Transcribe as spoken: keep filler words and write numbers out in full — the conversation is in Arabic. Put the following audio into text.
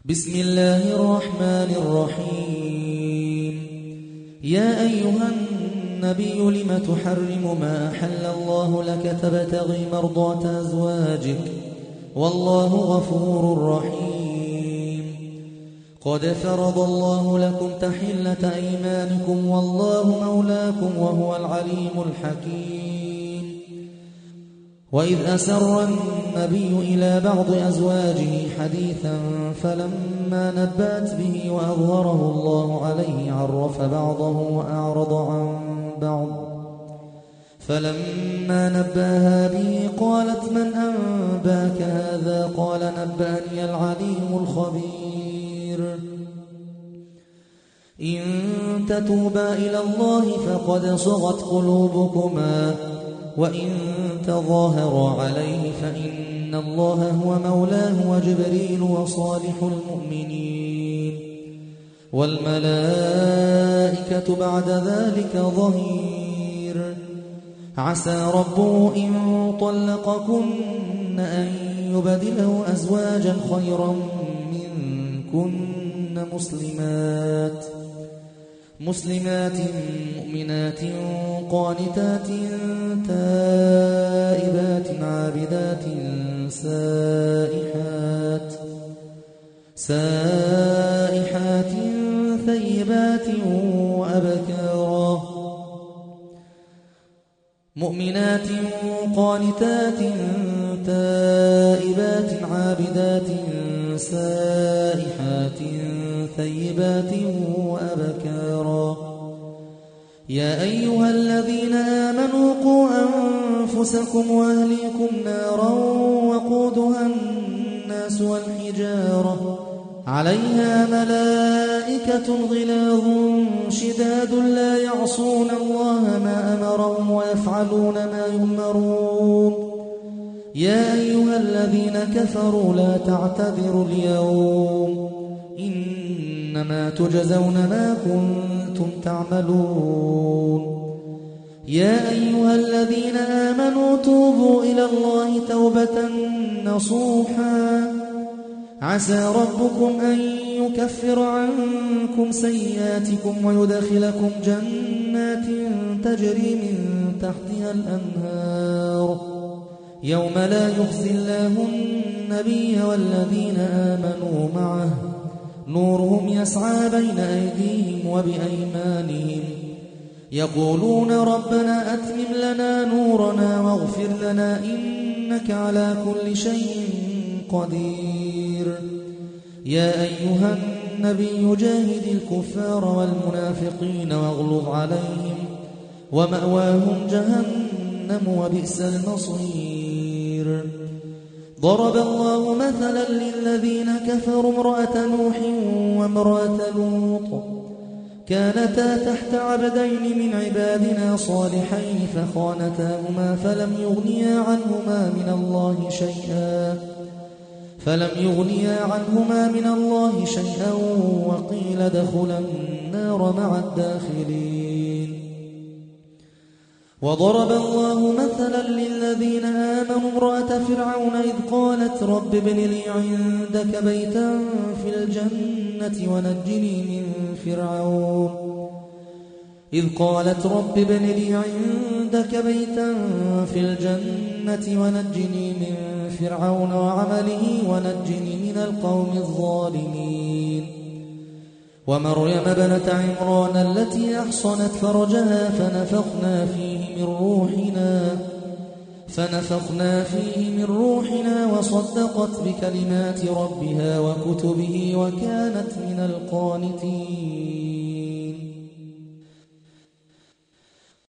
بسم الله الرحمن الرحيم. يا أيها النبي لم تحرم ما أحل الله لك تبتغي مرضات أزواجك والله غفور رحيم. قد فرض الله لكم تحلة أيمانكم والله مولاكم وهو العليم الحكيم. وإذ أسر النبي إلى بعض أزواجه حديثا فلما نبأت به وأظهره الله عليه عرف بعضه وأعرض عن بعض فلما نبأها به قالت من أنباك هذا؟ قال نبأني العليم الخبير. إن تتوبا إلى الله فقد صغت قلوبكما وإن تظاهرا عليه فإن الله هو مولاه وجبريل وصالح المؤمنين والملائكة بعد ذلك ظهير. عسى ربه إن طلقكن أن يبدله أزواجا خيرا منكن مسلمات مسلمات مؤمنات قانتات تائبات عابدات سائحات سائحات ثيبات وأبكارا مؤمنات قانتات تائبات عابدات سائحات ثيبات وأبكارا. يا أيها الذين آمنوا قوا أنفسكم وأهليكم نارا وقودها الناس والحجارة عليها ملائكة غلاظ شداد لا يعصون الله ما أمرهم ويفعلون ما يؤمرون. يا أيها الذين كفروا لا تعتذروا اليوم إنما تجزون ما كنتم تعملون. يا أيها الذين آمنوا توبوا إلى الله توبة نصوحا عسى ربكم أن يكفر عنكم سيئاتكم ويدخلكم جنات تجري من تحتها الأنهار يوم لا يخزي الله النبي والذين آمنوا معه نورهم يسعى بين أيديهم وبأيمانهم يقولون ربنا أتمم لنا نورنا واغفر لنا إنك على كل شيء قدير. يا أيها النبي جاهد الكفار والمنافقين واغلظ عليهم ومأواهم جهنم وبئس المصير. ضرب الله مثلا للذين كفروا امرأة نوح وامرأة لوط كانتا تحت عبدين من عبادنا صالحين فخانتاهما فلم يغنيا عنهما من الله شيئا فلم يغنيا عنهما من الله شيئا وقيل ادخلا النار مع الداخلين. وضرب الله مثلا للذين آمنوا امرأة فرعون إذ قالت رب ابن لي عندك بيتا في الجنة ونجني من فرعون إذ قالت رب ابن لي عندك بيتا في الجنة ونجني من فرعون وعمله ونجني من القوم الظالمين. ومريم بنت عمران التي أحصنت فرجها فنفخنا فيه من روحنا فنفخنا فيه من روحنا وصدقت بكلمات ربها وكتبه وكانت من القانتين.